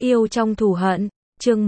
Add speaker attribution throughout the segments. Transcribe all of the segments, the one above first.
Speaker 1: Yêu trong thù hận, chương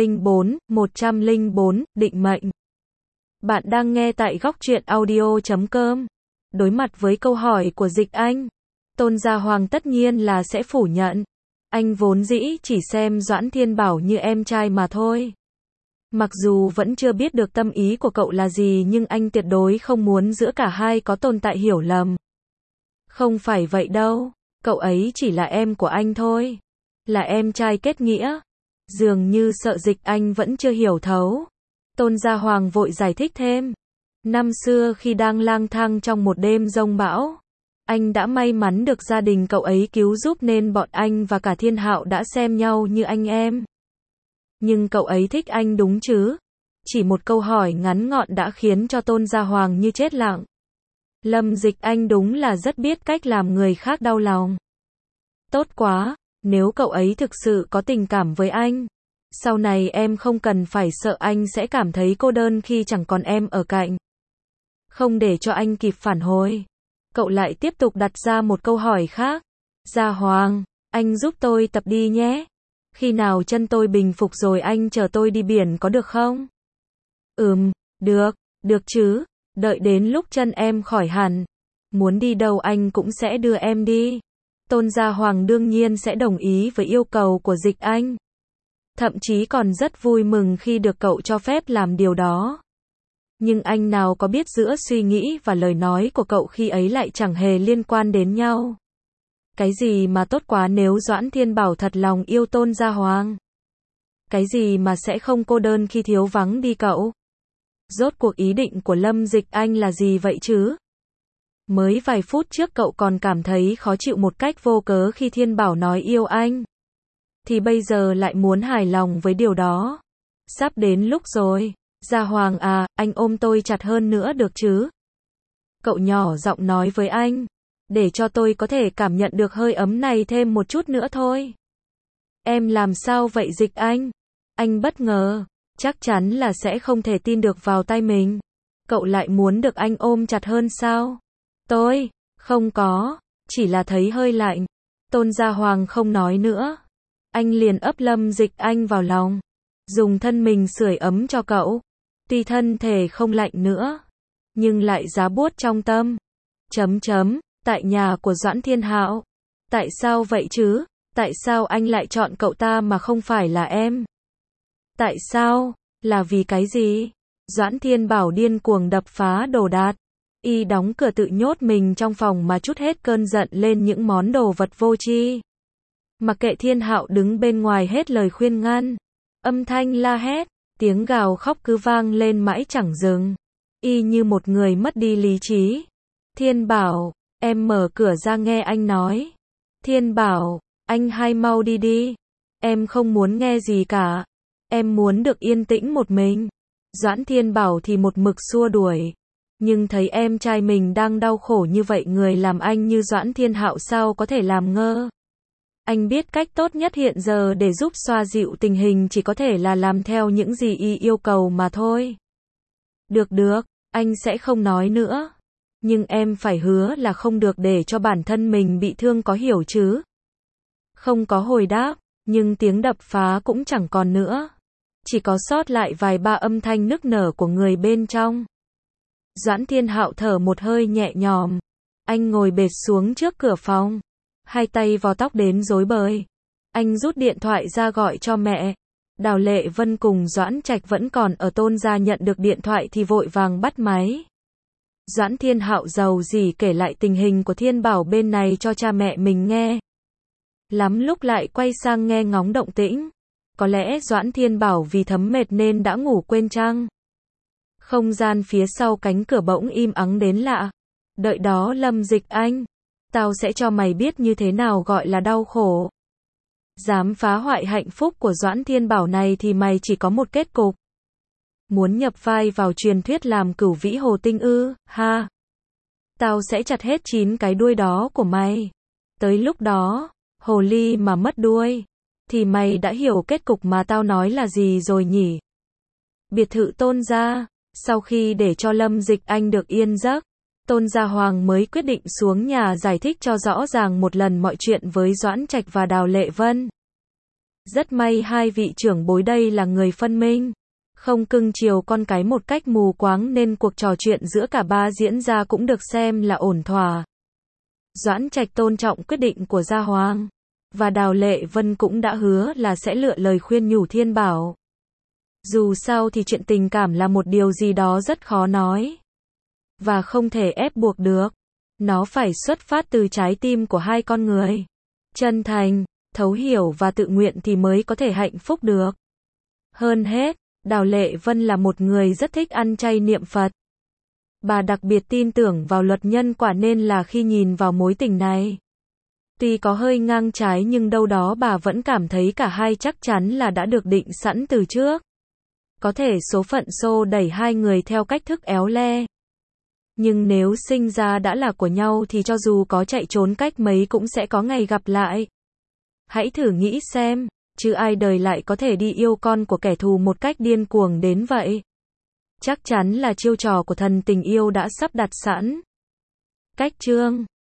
Speaker 1: 104, định mệnh. Bạn đang nghe tại góc truyện audio.com. Đối mặt với câu hỏi của Dịch Anh, Tôn Gia Hoàng tất nhiên là sẽ phủ nhận. Anh vốn dĩ chỉ xem Doãn Thiên Bảo như em trai mà thôi. Mặc dù vẫn chưa biết được tâm ý của cậu là gì, nhưng anh tuyệt đối không muốn giữa cả hai có tồn tại hiểu lầm. Không phải vậy đâu, cậu ấy chỉ là em của anh thôi. Là em trai kết nghĩa. Dường như sợ Dịch Anh vẫn chưa hiểu thấu. Tôn Gia Hoàng vội giải thích thêm. Năm xưa khi đang lang thang trong một đêm giông bão, anh đã may mắn được gia đình cậu ấy cứu giúp nên bọn anh và cả Thiên Hạo đã xem nhau như anh em. Nhưng cậu ấy thích anh đúng chứ? Chỉ một câu hỏi ngắn gọn đã khiến cho Tôn Gia Hoàng như chết lặng. Lâm Dịch Anh đúng là rất biết cách làm người khác đau lòng. Tốt quá, nếu cậu ấy thực sự có tình cảm với anh, sau này em không cần phải sợ anh sẽ cảm thấy cô đơn khi chẳng còn em ở cạnh. Không để cho anh kịp phản hồi, cậu lại tiếp tục đặt ra một câu hỏi khác. Gia Hoàng, anh giúp tôi tập đi nhé. Khi nào chân tôi bình phục rồi anh chở tôi đi biển có được không? Được, được chứ, đợi đến lúc chân em khỏi hẳn, muốn đi đâu anh cũng sẽ đưa em đi. Tôn Gia Hoàng đương nhiên sẽ đồng ý với yêu cầu của Dịch Anh. Thậm chí còn rất vui mừng khi được cậu cho phép làm điều đó. Nhưng anh nào có biết giữa suy nghĩ và lời nói của cậu khi ấy lại chẳng hề liên quan đến nhau. Cái gì mà tốt quá nếu Doãn Thiên Bảo thật lòng yêu Tôn Gia Hoàng? Cái gì mà sẽ không cô đơn khi thiếu vắng đi cậu? Rốt cuộc ý định của Lâm Dịch Anh là gì vậy chứ? Mới vài phút trước cậu còn cảm thấy khó chịu một cách vô cớ khi Thiên Bảo nói yêu anh. Thì bây giờ lại muốn hài lòng với điều đó. Sắp đến lúc rồi. Gia Hoàng à, anh ôm tôi chặt hơn nữa được chứ? Cậu nhỏ giọng nói với anh. Để cho tôi có thể cảm nhận được hơi ấm này thêm một chút nữa thôi. Em làm sao vậy Dịch Anh? Anh bất ngờ. Chắc chắn là sẽ không thể tin được vào tay mình. Cậu lại muốn được anh ôm chặt hơn sao? Tôi, không có, chỉ là thấy hơi lạnh. Tôn Gia Hoàng không nói nữa. Anh liền ấp Lâm Dịch Anh vào lòng, dùng thân mình sưởi ấm cho cậu. Tuy thân thể không lạnh nữa, nhưng lại giá buốt trong tâm. Tại nhà của Doãn Thiên Hạo. Tại sao vậy chứ? Tại sao anh lại chọn cậu ta mà không phải là em? Tại sao? Là vì cái gì? Doãn Thiên Bảo điên cuồng đập phá đồ đạc. Y đóng cửa tự nhốt mình trong phòng mà trút hết cơn giận lên những món đồ vật vô tri. Mặc kệ Thiên Hạo đứng bên ngoài hết lời khuyên ngăn. Âm thanh la hét, tiếng gào khóc cứ vang lên mãi chẳng dừng. Y như một người mất đi lý trí. Thiên Bảo, em mở cửa ra nghe anh nói. Thiên Bảo, anh hay mau đi đi. Em không muốn nghe gì cả. Em muốn được yên tĩnh một mình. Doãn Thiên Bảo thì một mực xua đuổi. Nhưng thấy em trai mình đang đau khổ như vậy, người làm anh như Doãn Thiên Hạo sao có thể làm ngơ. Anh biết cách tốt nhất hiện giờ để giúp xoa dịu tình hình chỉ có thể là làm theo những gì y yêu cầu mà thôi. Được, anh sẽ không nói nữa. Nhưng em phải hứa là không được để cho bản thân mình bị thương, có hiểu chứ? Không có hồi đáp, nhưng tiếng đập phá cũng chẳng còn nữa. Chỉ có sót lại vài ba âm thanh nức nở của người bên trong. Doãn Thiên Hạo thở một hơi nhẹ nhõm. Anh ngồi bệt xuống trước cửa phòng, hai tay vò tóc đến rối bời. Anh rút điện thoại ra gọi cho mẹ. Đào Lệ Vân cùng Doãn Trạch vẫn còn ở Tôn gia, nhận được điện thoại thì vội vàng bắt máy. Doãn Thiên Hạo giàu dĩ kể lại tình hình của Thiên Bảo bên này cho cha mẹ mình nghe. Lắm lúc lại quay sang nghe ngóng động tĩnh. Có lẽ Doãn Thiên Bảo vì thấm mệt nên đã ngủ quên chăng? Không gian phía sau cánh cửa bỗng im ắng đến lạ. Đợi đó Lâm Dịch Anh. Tao sẽ cho mày biết như thế nào gọi là đau khổ. Dám phá hoại hạnh phúc của Doãn Thiên Bảo này thì mày chỉ có một kết cục. Muốn nhập vai vào truyền thuyết làm Cửu Vĩ Hồ Tinh ư? Ha! Tao sẽ chặt hết 9 cái đuôi đó của mày. Tới lúc đó, hồ ly mà mất đuôi, thì mày đã hiểu kết cục mà tao nói là gì rồi nhỉ? Biệt thự Tôn gia. Sau khi để cho Lâm Dịch Anh được yên giấc, Tôn Gia Hoàng mới quyết định xuống nhà giải thích cho rõ ràng một lần mọi chuyện với Doãn Trạch và Đào Lệ Vân. Rất may hai vị trưởng bối đây là người phân minh, không cưng chiều con cái một cách mù quáng nên cuộc trò chuyện giữa cả ba diễn ra cũng được xem là ổn thỏa. Doãn Trạch tôn trọng quyết định của Gia Hoàng, và Đào Lệ Vân cũng đã hứa là sẽ lựa lời khuyên nhủ Thiên Bảo. Dù sao thì chuyện tình cảm là một điều gì đó rất khó nói, và không thể ép buộc được. Nó phải xuất phát từ trái tim của hai con người. Chân thành, thấu hiểu và tự nguyện thì mới có thể hạnh phúc được. Hơn hết, Đào Lệ Vân là một người rất thích ăn chay niệm Phật. Bà đặc biệt tin tưởng vào luật nhân quả nên là khi nhìn vào mối tình này, tuy có hơi ngang trái nhưng đâu đó bà vẫn cảm thấy cả hai chắc chắn là đã được định sẵn từ trước. Có thể số phận xô đẩy hai người theo cách thức éo le, nhưng nếu sinh ra đã là của nhau thì cho dù có chạy trốn cách mấy cũng sẽ có ngày gặp lại. Hãy thử nghĩ xem, chứ ai đời lại có thể đi yêu con của kẻ thù một cách điên cuồng đến vậy. Chắc chắn là chiêu trò của thần tình yêu đã sắp đặt sẵn. Cách chương